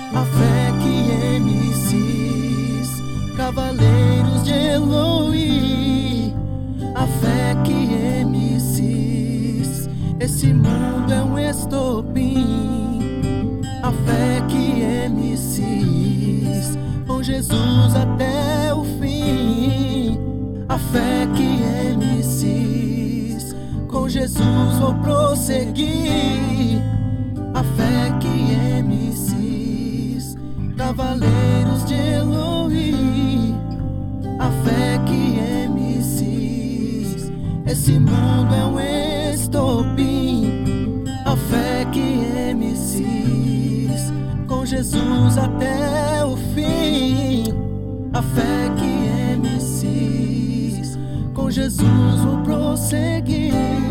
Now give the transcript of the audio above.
A fé que MCs, cavaleiros de Eloí. A fé que MCs, esse mundo é um estopim. A fé que MCs, com Jesus até o fim. A fé que MCs, com Jesus vou prosseguir. A fé que MCs, cavaleiros de Eloí. A fé que MCs, esse mundo é um estopim. A fé que MCs, com Jesus até o fim. A fé que MCs, com Jesus vou prosseguir.